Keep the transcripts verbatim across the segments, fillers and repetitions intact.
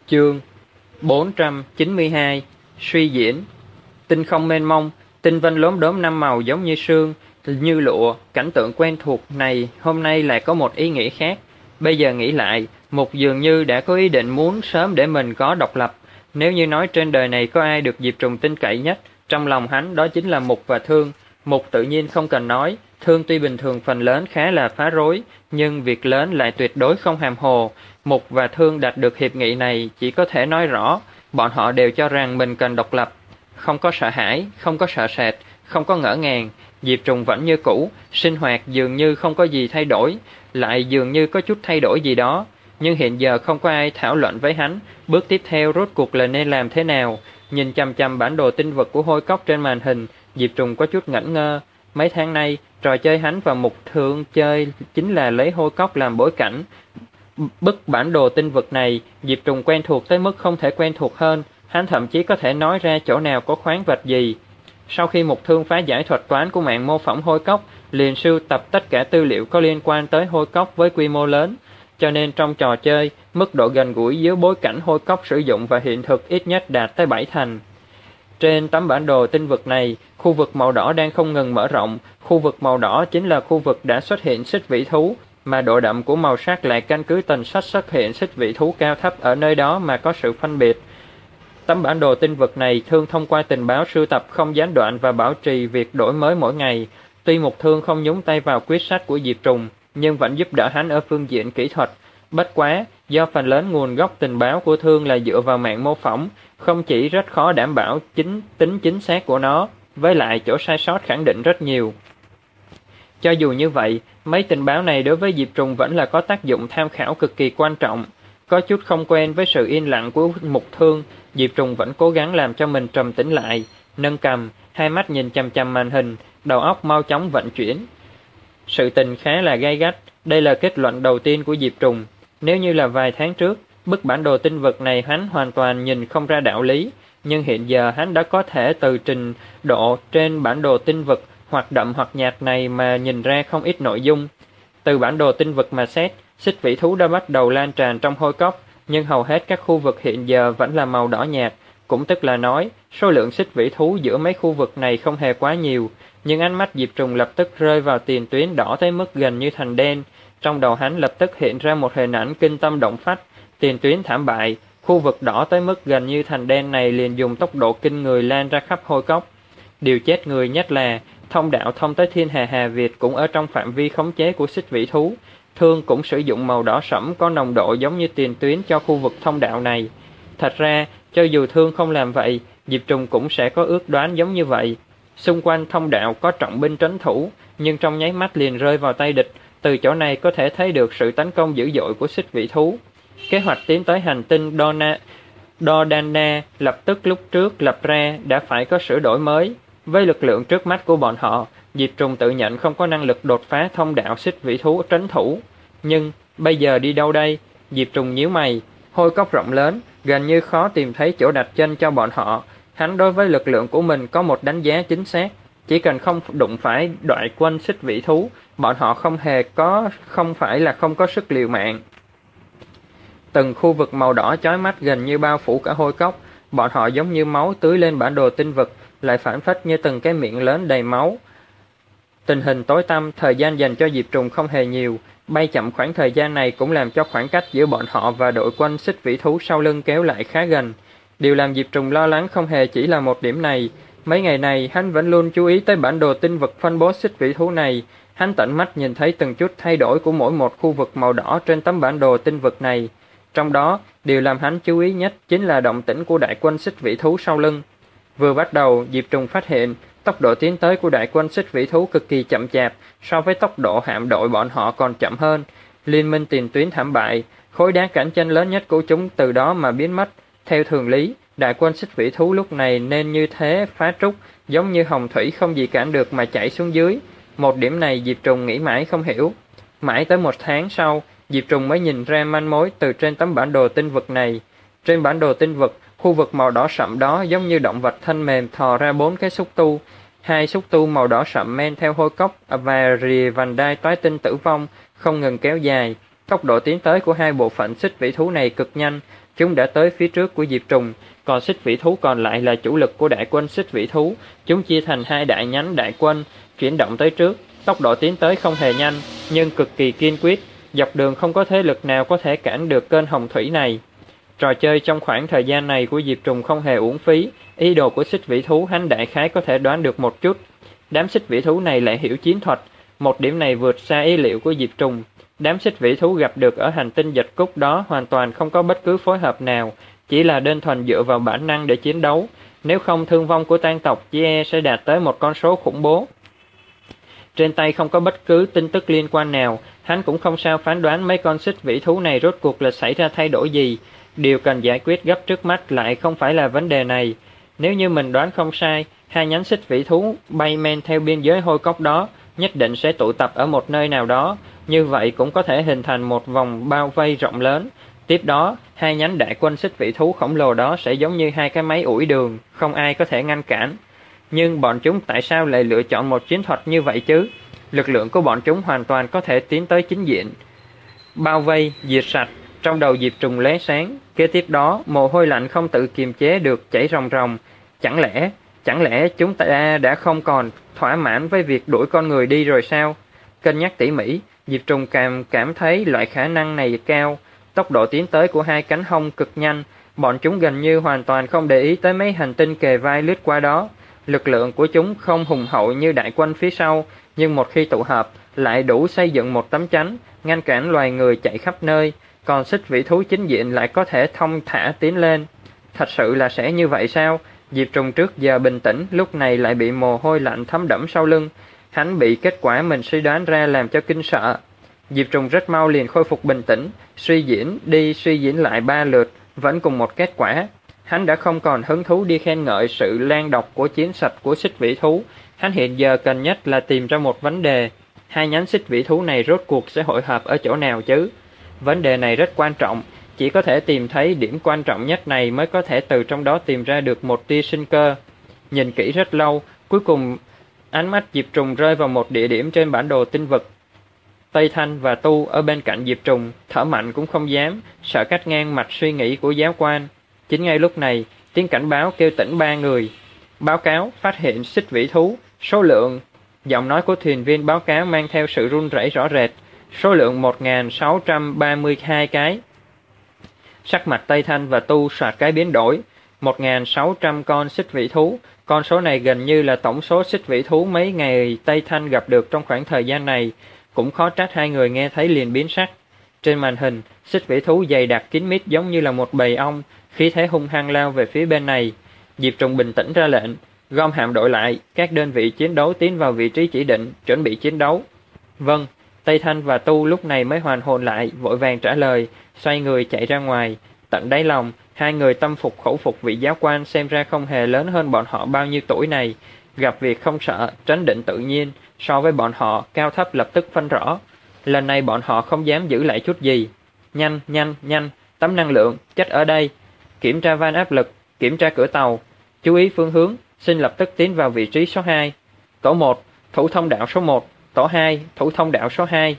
Chương bốn trăm chín mươi hai. Suy diễn. Tinh không mênh mông, tinh vân lốm đốm năm màu giống như sương, như lụa. Cảnh tượng quen thuộc này hôm nay lại có một ý nghĩa khác. Bây giờ nghĩ lại, Mục dường như đã có ý định muốn sớm để mình có độc lập. Nếu như nói trên đời này có ai được Diệp Trùng tin cậy nhất, trong lòng hắn đó chính là Mục và Thương. Mục tự nhiên không cần nói, Thương tuy bình thường phần lớn khá là phá rối, nhưng việc lớn lại tuyệt đối không hàm hồ. Mục và Thương đạt được hiệp nghị này chỉ có thể nói rõ, bọn họ đều cho rằng mình cần độc lập. Không có sợ hãi, không có sợ sệt, không có ngỡ ngàng. Diệp Trùng vẫn như cũ, sinh hoạt dường như không có gì thay đổi, lại dường như có chút thay đổi gì đó. Nhưng hiện giờ không có ai thảo luận với hắn, bước tiếp theo rốt cuộc là nên làm thế nào. Nhìn chằm chằm bản đồ tinh vực của hôi cốc trên màn hình, Diệp Trùng có chút ngẩn ngơ. Mấy tháng nay, trò chơi hắn và Mục Thương chơi chính là lấy hôi cốc làm bối cảnh. Bức bản đồ tinh vực này, Diệp Trùng quen thuộc tới mức không thể quen thuộc hơn, hắn thậm chí có thể nói ra chỗ nào có khoáng vật gì. Sau khi Mục Thương phá giải thuật toán của mạng mô phỏng hôi cốc, liền sưu tập tất cả tư liệu có liên quan tới hôi cốc với quy mô lớn, cho nên trong trò chơi, mức độ gần gũi giữa bối cảnh hôi cốc sử dụng và hiện thực ít nhất đạt tới bảy thành. Trên tấm bản đồ tinh vực này, khu vực màu đỏ đang không ngừng mở rộng, khu vực màu đỏ chính là khu vực đã xuất hiện xích vĩ thú, mà độ đậm của màu sắc lại căn cứ tần suất xuất hiện xích vĩ thú cao thấp ở nơi đó mà có sự phân biệt. Tấm bản đồ tinh vực này Thương thông qua tình báo sưu tập không gián đoạn và bảo trì việc đổi mới mỗi ngày. Tuy Mục Thương không nhúng tay vào quyết sách của Diệp Trùng, nhưng vẫn giúp đỡ hắn ở phương diện kỹ thuật. Bất quá, do phần lớn nguồn gốc tình báo của Thương là dựa vào mạng mô phỏng, không chỉ rất khó đảm bảo chính tính chính xác của nó, với lại chỗ sai sót khẳng định rất nhiều. Cho dù như vậy, mấy tình báo này đối với Diệp Trùng vẫn là có tác dụng tham khảo cực kỳ quan trọng. Có chút không quen với sự yên lặng của Mục Thương, Diệp Trùng vẫn cố gắng làm cho mình trầm tĩnh lại, nâng cằm, hai mắt nhìn chằm chằm màn hình, đầu óc mau chóng vận chuyển. Sự tình khá là gay gắt, đây là kết luận đầu tiên của Diệp Trùng. Nếu như là vài tháng trước, bức bản đồ tinh vực này hắn hoàn toàn nhìn không ra đạo lý, nhưng hiện giờ hắn đã có thể từ trình độ trên bản đồ tinh vực hoặc đậm hoặc nhạt này mà nhìn ra không ít nội dung. Từ bản đồ tinh vực mà xét, xích vĩ thú đã bắt đầu lan tràn trong hôi cốc, nhưng hầu hết các khu vực hiện giờ vẫn là màu đỏ nhạt, cũng tức là nói, số lượng xích vĩ thú giữa mấy khu vực này không hề quá nhiều, nhưng ánh mắt Diệp Trùng lập tức rơi vào tiền tuyến đỏ tới mức gần như thành đen. Trong đầu hắn lập tức hiện ra một hình ảnh kinh tâm động phách, tiền tuyến thảm bại, khu vực đỏ tới mức gần như thành đen này liền dùng tốc độ kinh người lan ra khắp hôi cốc. Điều chết người nhất là, thông đạo thông tới thiên hà Hà Việt cũng ở trong phạm vi khống chế của xích vĩ thú. Thương cũng sử dụng màu đỏ sẫm có nồng độ giống như tiền tuyến cho khu vực thông đạo này. Thật ra, cho dù Thương không làm vậy, Diệp Trùng cũng sẽ có ước đoán giống như vậy. Xung quanh thông đạo có trọng binh trấn thủ, nhưng trong nháy mắt liền rơi vào tay địch. Từ chỗ này có thể thấy được sự tấn công dữ dội của xích vĩ thú. Kế hoạch tiến tới hành tinh Dona, Dodana lập tức lúc trước lập ra đã phải có sửa đổi mới. Với lực lượng trước mắt của bọn họ, Diệp Trùng tự nhận không có năng lực đột phá thông đạo xích vĩ thú trấn thủ. Nhưng, bây giờ đi đâu đây? Diệp Trùng nhíu mày. Hôi cốc rộng lớn, gần như khó tìm thấy chỗ đặt chân cho bọn họ. Hắn đối với lực lượng của mình có một đánh giá chính xác. Chỉ cần không đụng phải đội quân xích vĩ thú, bọn họ không hề có, không phải là không có sức liều mạng. Từng khu vực màu đỏ chói mắt gần như bao phủ cả hôi cốc, bọn họ giống như máu tưới lên bản đồ tinh vực, lại phản phất như từng cái miệng lớn đầy máu. Tình hình tối tăm, thời gian dành cho Diệp Trùng không hề nhiều, bay chậm khoảng thời gian này cũng làm cho khoảng cách giữa bọn họ và đội quân xích vĩ thú sau lưng kéo lại khá gần. Điều làm Diệp Trùng lo lắng không hề chỉ là một điểm này. Mấy ngày này, hắn vẫn luôn chú ý tới bản đồ tinh vực phân bố xích vĩ thú này. Hắn tận mắt nhìn thấy từng chút thay đổi của mỗi một khu vực màu đỏ trên tấm bản đồ tinh vực này. Trong đó, điều làm hắn chú ý nhất chính là động tĩnh của đại quân xích vĩ thú sau lưng. Vừa bắt đầu, Diệp Trùng phát hiện, tốc độ tiến tới của đại quân xích vĩ thú cực kỳ chậm chạp, so với tốc độ hạm đội bọn họ còn chậm hơn. Liên minh tiền tuyến thảm bại, khối đá cản chân lớn nhất của chúng từ đó mà biến mất. Theo thường lý, đại quân xích vĩ thú lúc này nên như thế phá trúc, giống như hồng thủy không gì cản được mà chảy xuống dưới. Một điểm này Diệp Trùng nghĩ mãi không hiểu. Mãi tới một tháng sau, Diệp Trùng mới nhìn ra manh mối từ trên tấm bản đồ tinh vực này. Trên bản đồ tinh vực, khu vực màu đỏ sậm đó giống như động vật thân mềm thò ra bốn cái xúc tu. Hai xúc tu màu đỏ sậm men theo hôi cốc và rìa vành đai toái tinh tử vong, không ngừng kéo dài. Tốc độ tiến tới của hai bộ phận xích vĩ thú này cực nhanh, chúng đã tới phía trước của Diệp Trùng, còn xích vĩ thú còn lại là chủ lực của đại quân xích vĩ thú. Chúng chia thành hai đại nhánh đại quân, chuyển động tới trước. Tốc độ tiến tới không hề nhanh, nhưng cực kỳ kiên quyết, dọc đường không có thế lực nào có thể cản được kênh hồng thủy này. Trò chơi trong khoảng thời gian này của Diệp Trùng không hề uổng phí, ý đồ của xích vĩ thú hắn đại khái có thể đoán được một chút. Đám xích vĩ thú này lại hiểu chiến thuật, một điểm này vượt xa ý liệu của Diệp Trùng. Đám xích vĩ thú gặp được ở hành tinh Dịch Cúc đó hoàn toàn không có bất cứ phối hợp nào, chỉ là đơn thuần dựa vào bản năng để chiến đấu, nếu không thương vong của tang tộc chỉ e sẽ đạt tới một con số khủng bố. Trên tay không có bất cứ tin tức liên quan nào, hắn cũng không sao phán đoán mấy con xích vĩ thú này rốt cuộc là xảy ra thay đổi gì. Điều cần giải quyết gấp trước mắt lại không phải là vấn đề này. Nếu như mình đoán không sai, hai nhánh xích vĩ thú bay men theo biên giới hôi cốc đó nhất định sẽ tụ tập ở một nơi nào đó, như vậy cũng có thể hình thành một vòng bao vây rộng lớn. Tiếp đó, hai nhánh đại quân xích vĩ thú khổng lồ đó sẽ giống như hai cái máy ủi đường, không ai có thể ngăn cản. Nhưng bọn chúng tại sao lại lựa chọn một chiến thuật như vậy chứ? Lực lượng của bọn chúng hoàn toàn có thể tiến tới chính diện, bao vây, diệt sạch. Trong đầu Diệp Trùng lóe sáng, kế tiếp đó mồ hôi lạnh không tự kiềm chế được chảy ròng ròng. Chẳng lẽ, chẳng lẽ chúng ta đã không còn thỏa mãn với việc đuổi con người đi rồi sao? Cân nhắc tỉ mỉ, Diệp Trùng cảm cảm thấy loại khả năng này cao. Tốc độ tiến tới của hai cánh hông cực nhanh, bọn chúng gần như hoàn toàn không để ý tới mấy hành tinh kề vai lướt qua đó. Lực lượng của chúng không hùng hậu như đại quân phía sau, nhưng một khi tụ hợp lại đủ xây dựng một tấm chắn, ngăn cản loài người chạy khắp nơi, còn xích vĩ thú chính diện lại có thể thông thả tiến lên. Thật sự là sẽ như vậy sao? Diệp Trùng trước giờ bình tĩnh, lúc này lại bị mồ hôi lạnh thấm đẫm sau lưng. Hắn bị kết quả mình suy đoán ra làm cho kinh sợ. Diệp Trùng rất mau liền khôi phục bình tĩnh, suy diễn đi suy diễn lại ba lượt, vẫn cùng một kết quả. Hắn đã không còn hứng thú đi khen ngợi sự lan độc của chiến sạch của xích vĩ thú. Hắn hiện giờ cần nhất là tìm ra một vấn đề. Hai nhánh xích vĩ thú này rốt cuộc sẽ hội hợp ở chỗ nào chứ? Vấn đề này rất quan trọng, chỉ có thể tìm thấy điểm quan trọng nhất này mới có thể từ trong đó tìm ra được một tia sinh cơ. Nhìn kỹ rất lâu, cuối cùng ánh mắt Diệp Trùng rơi vào một địa điểm trên bản đồ tinh vực. Tây Thanh và Tu ở bên cạnh Diệp Trùng, thở mạnh cũng không dám, sợ cắt ngang mạch suy nghĩ của giáo quan. Chính ngay lúc này, tiếng cảnh báo kêu tỉnh ba người. Báo cáo phát hiện xích vĩ thú, số lượng. Giọng nói của thuyền viên báo cáo mang theo sự run rẩy rõ rệt. Số lượng một nghìn sáu trăm ba mươi hai cái. Sắc mặt Tây Thanh và Tu soạt cái biến đổi. một nghìn sáu trăm con xích vĩ thú. Con số này gần như là tổng số xích vĩ thú mấy ngày Tây Thanh gặp được trong khoảng thời gian này. Cũng khó trách hai người nghe thấy liền biến sắc. Trên màn hình, xích vĩ thú dày đặc kín mít giống như là một bầy ong, khí thế hung hăng lao về phía bên này. Diệp Trùng bình tĩnh ra lệnh, gom hạm đội lại, các đơn vị chiến đấu tiến vào vị trí chỉ định, chuẩn bị chiến đấu. Vâng. Tây Thanh và Tu lúc này mới hoàn hồn lại, vội vàng trả lời, xoay người chạy ra ngoài. Tận đáy lòng, hai người tâm phục khẩu phục vị giáo quan xem ra không hề lớn hơn bọn họ bao nhiêu tuổi này. Gặp việc không sợ, trấn định tự nhiên, so với bọn họ, cao thấp lập tức phân rõ. Lần này bọn họ không dám giữ lại chút gì. Nhanh, nhanh, nhanh, tấm năng lượng, chất ở đây. Kiểm tra van áp lực, kiểm tra cửa tàu. Chú ý phương hướng, xin lập tức tiến vào vị trí số hai. Tổ một, thủ thông đạo số một. Tổ hai, thủ thông đạo số hai.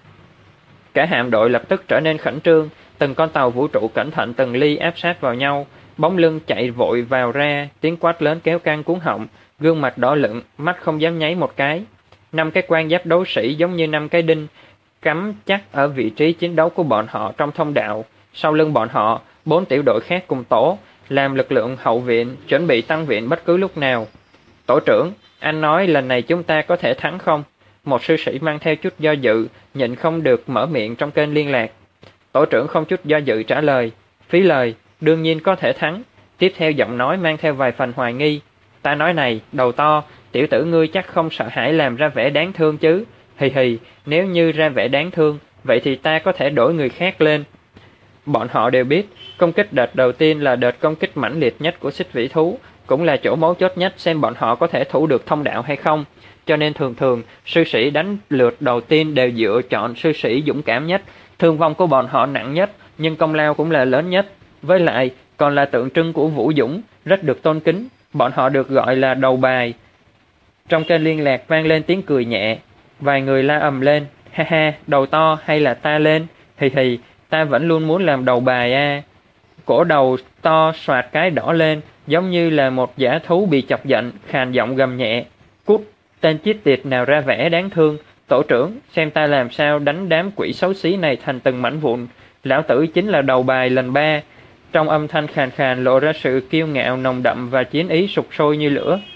Cả hạm đội lập tức trở nên khẩn trương, từng con tàu vũ trụ cẩn thận từng ly áp sát vào nhau, bóng lưng chạy vội vào ra, tiếng quát lớn kéo căng cuống họng, gương mặt đỏ lựng, mắt không dám nháy một cái. Năm cái quan giáp đấu sĩ giống như năm cái đinh, cắm chắc ở vị trí chiến đấu của bọn họ trong thông đạo. Sau lưng bọn họ, bốn tiểu đội khác cùng tổ, làm lực lượng hậu viện, chuẩn bị tăng viện bất cứ lúc nào. Tổ trưởng, anh nói lần này chúng ta có thể thắng không? Một sư sĩ mang theo chút do dự, nhịn không được mở miệng trong kênh liên lạc. Tổ trưởng không chút do dự trả lời, phí lời, đương nhiên có thể thắng. Tiếp theo giọng nói mang theo vài phần hoài nghi. Ta nói này, đầu to, tiểu tử ngươi chắc không sợ hãi làm ra vẻ đáng thương chứ. Hì hì, nếu như ra vẻ đáng thương, vậy thì ta có thể đổi người khác lên. Bọn họ đều biết, công kích đợt đầu tiên là đợt công kích mãnh liệt nhất của xích vĩ thú, cũng là chỗ mấu chốt nhất xem bọn họ có thể thủ được thông đạo hay không. Cho nên thường thường, sư sĩ đánh lượt đầu tiên đều dựa chọn sư sĩ dũng cảm nhất, thương vong của bọn họ nặng nhất, nhưng công lao cũng là lớn nhất. Với lại, còn là tượng trưng của vũ dũng, rất được tôn kính, bọn họ được gọi là đầu bài. Trong kênh liên lạc vang lên tiếng cười nhẹ, vài người la ầm lên, ha ha, đầu to hay là ta lên, Hì hì, ta vẫn luôn muốn làm đầu bài a. Cổ đầu to soạt cái đỏ lên, giống như là một dã thú bị chọc giận, khàn giọng gầm nhẹ. Cút, tên chết tiệt nào ra vẻ đáng thương. Tổ trưởng, xem ta làm sao đánh đám quỷ xấu xí này thành từng mảnh vụn. Lão tử chính là đầu bài lần ba. Trong âm thanh khàn khàn lộ ra sự kiêu ngạo nồng đậm và chiến ý sục sôi như lửa.